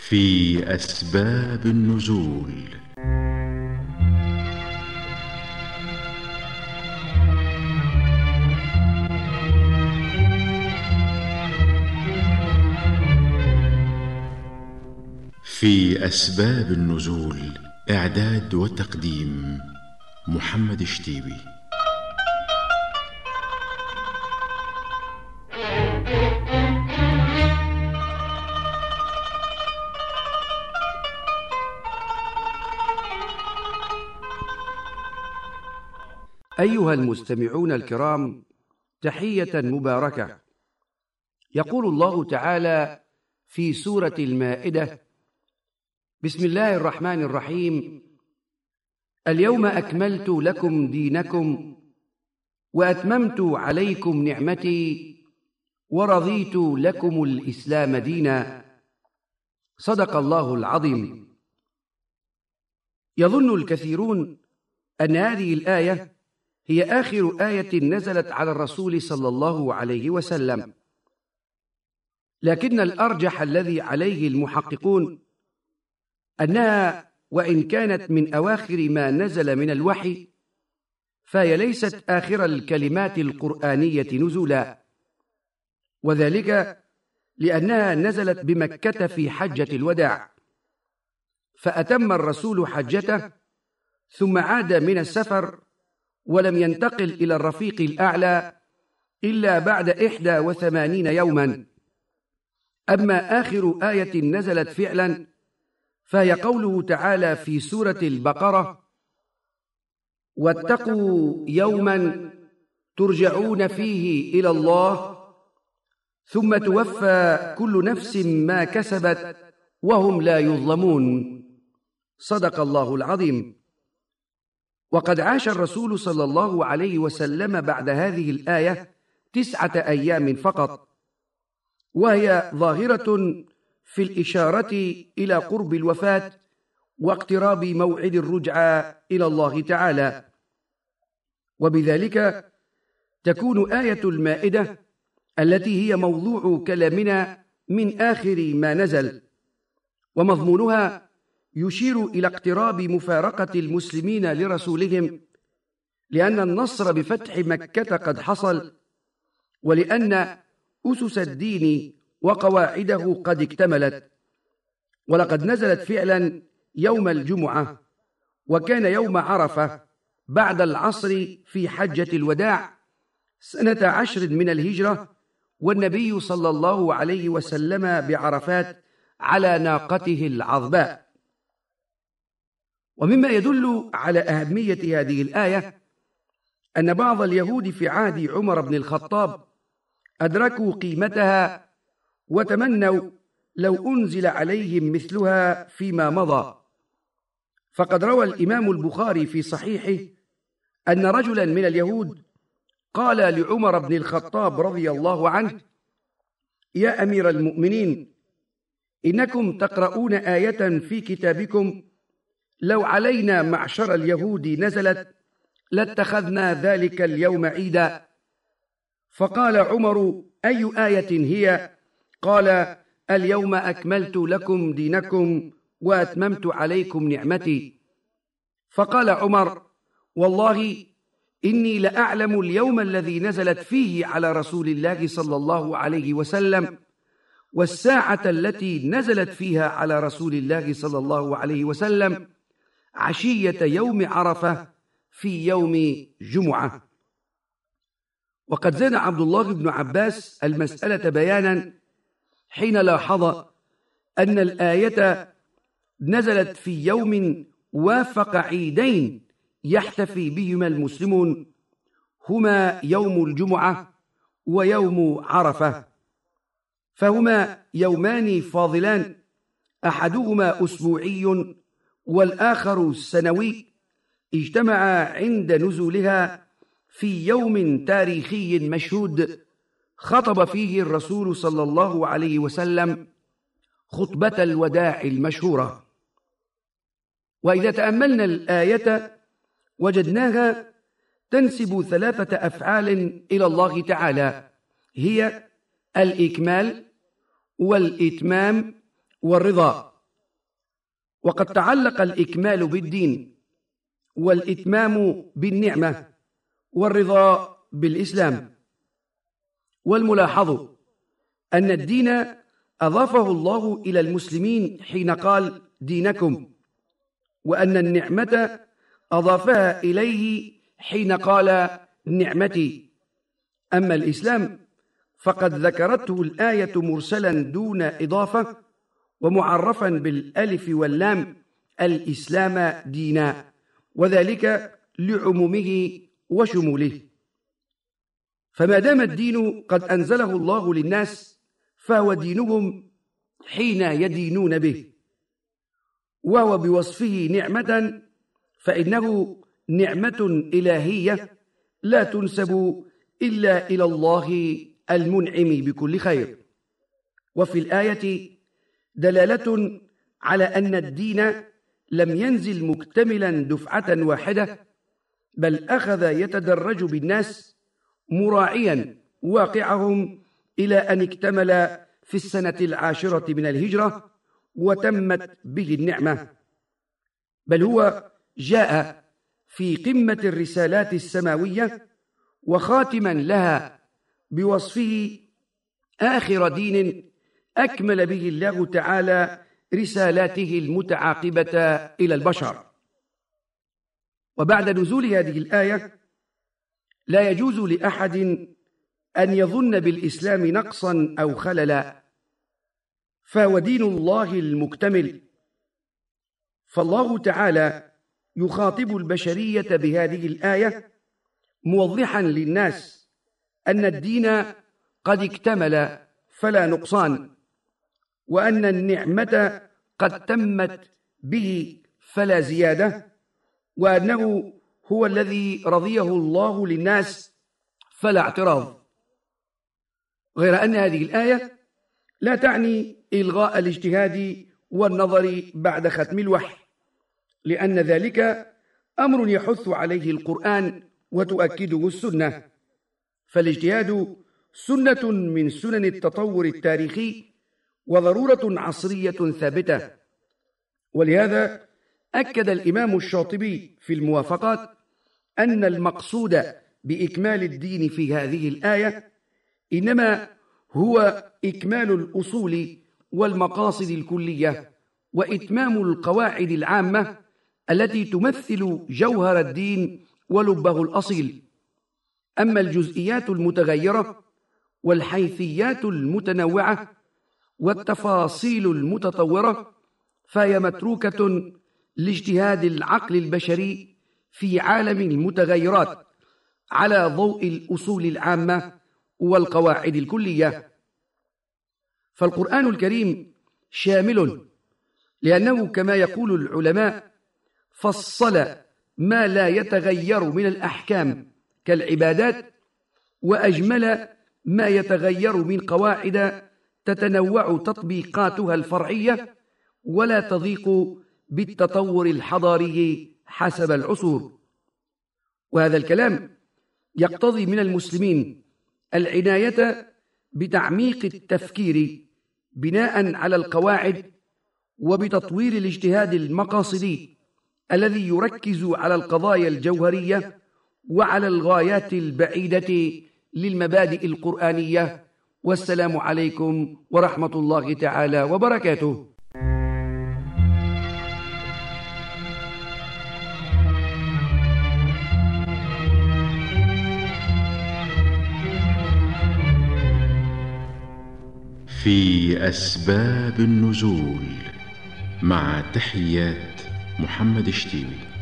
في أسباب النزول. في أسباب النزول، إعداد وتقديم محمد الشتيبي. أيها المستمعون الكرام، تحية مباركة. يقول الله تعالى في سورة المائدة: بسم الله الرحمن الرحيم، اليوم أكملت لكم دينكم وأتممت عليكم نعمتي ورضيت لكم الإسلام دينا. صدق الله العظيم. يظن الكثيرون أن هذه الآية هي آخر آية نزلت على الرسول صلى الله عليه وسلم، لكن الأرجح الذي عليه المحققون أنها وإن كانت من أواخر ما نزل من الوحي، فهي ليست آخر الكلمات القرآنية نزولا، وذلك لأنها نزلت بمكة في حجة الوداع، فأتم الرسول حجته ثم عاد من السفر ولم ينتقل إلى الرفيق الأعلى إلا بعد 81 يوما. أما آخر آية نزلت فعلا فهي قوله تعالى في سورة البقرة: واتقوا يوما ترجعون فيه إلى الله ثم توفى كل نفس ما كسبت وهم لا يظلمون. صدق الله العظيم. وقد عاش الرسول صلى الله عليه وسلم بعد هذه الآية 9 أيام فقط، وهي ظاهرة في الإشارة إلى قرب الوفاة واقتراب موعد الرجعة إلى الله تعالى، وبذلك تكون آية المائدة التي هي موضوع كلامنا من آخر ما نزل، ومضمونها يشير إلى اقتراب مفارقة المسلمين لرسولهم، لأن النصر بفتح مكة قد حصل، ولأن أسس الدين وقواعده قد اكتملت. ولقد نزلت فعلا يوم الجمعة، وكان يوم عرفة بعد العصر في حجة الوداع سنة 10 من الهجرة، والنبي صلى الله عليه وسلم بعرفات على ناقته العظباء. ومما يدل على أهمية هذه الآية أن بعض اليهود في عهد عمر بن الخطاب أدركوا قيمتها وتمنوا لو أنزل عليهم مثلها فيما مضى. فقد روى الإمام البخاري في صحيحه أن رجلا من اليهود قال لعمر بن الخطاب رضي الله عنه: يا أمير المؤمنين، إنكم تقرؤون آية في كتابكم لو علينا معشر اليهود نزلت لاتخذنا ذلك اليوم عيدا. فقال عمر: أي آية هي؟ قال: اليوم أكملت لكم دينكم وأتممت عليكم نعمتي. فقال عمر: والله إني لأعلم اليوم الذي نزلت فيه على رسول الله صلى الله عليه وسلم والساعة التي نزلت فيها على رسول الله صلى الله عليه وسلم عشية يوم عرفة في يوم جمعة. وقد زاد عبد الله بن عباس المسألة بيانا حين لاحظ أن الآية نزلت في يوم وافق عيدين يحتفي بهما المسلمون، هما يوم الجمعة ويوم عرفة، فهما يومان فاضلان، أحدهما أسبوعي والآخر سنوي، اجتمعا عند نزولها في يوم تاريخي مشهود خطب فيه الرسول صلى الله عليه وسلم خطبة الوداع المشهورة. وإذا تأملنا الآية وجدناها تنسب 3 أفعال إلى الله تعالى، هي الإكمال والإتمام والرضا. وقد تعلق الإكمال بالدين، والإتمام بالنعمة، والرضا بالإسلام. والملاحظ أن الدين أضافه الله إلى المسلمين حين قال دينكم، وأن النعمة أضافها إليه حين قال نعمتي. أما الإسلام فقد ذكرته الآية مرسلا دون إضافة، ومعرفا بالألف واللام الإسلام دينا، وذلك لعمومه وشموله. فما دام الدين قد أنزله الله للناس فهو دينهم حين يدينون به، وهو بوصفه نعمة فإنه نعمة إلهية لا تنسب إلا إلى الله المنعم بكل خير. وفي الآية دلالة على أن الدين لم ينزل مكتملا دفعة واحدة، بل أخذ يتدرج بالناس مراعيا واقعهم إلى أن اكتمل في السنة 10 من الهجرة وتمت به النعمة، بل هو جاء في قمة الرسالات السماوية وخاتما لها بوصفه آخر دين أكمل به الله تعالى رسالاته المتعاقبة إلى البشر. وبعد نزول هذه الآية لا يجوز لأحد أن يظن بالإسلام نقصا أو خللا، فهو دين الله المكتمل. فالله تعالى يخاطب البشرية بهذه الآية موضحا للناس أن الدين قد اكتمل فلا نقصان، وأن النعمة قد تمت به فلا زيادة، وأنه هو الذي رضيه الله للناس فلا اعتراض. غير أن هذه الآية لا تعني إلغاء الاجتهاد والنظر بعد ختم الوحي، لأن ذلك أمر يحث عليه القرآن وتؤكده السنة، فالاجتهاد سنة من سنن التطور التاريخي وضرورة عصرية ثابتة. ولهذا أكد الإمام الشاطبي في الموافقات أن المقصود بإكمال الدين في هذه الآية إنما هو إكمال الأصول والمقاصد الكلية، وإتمام القواعد العامة التي تمثل جوهر الدين ولبه الأصيل. أما الجزئيات المتغيرة والحيثيات المتنوعة والتفاصيل المتطورة فهي متروكة لاجتهاد العقل البشري في عالم المتغيرات على ضوء الأصول العامة والقواعد الكلية. فالقرآن الكريم شامل، لأنه كما يقول العلماء فصل ما لا يتغير من الأحكام كالعبادات، وأجمل ما يتغير من قواعد تتنوع تطبيقاتها الفرعية ولا تضيق بالتطور الحضاري حسب العصور. وهذا الكلام يقتضي من المسلمين العناية بتعميق التفكير بناء على القواعد، وبتطوير الاجتهاد المقاصدي الذي يركز على القضايا الجوهرية وعلى الغايات البعيدة للمبادئ القرآنية. والسلام عليكم ورحمة الله تعالى وبركاته. في أسباب النزول، مع تحيات محمد شتيبي.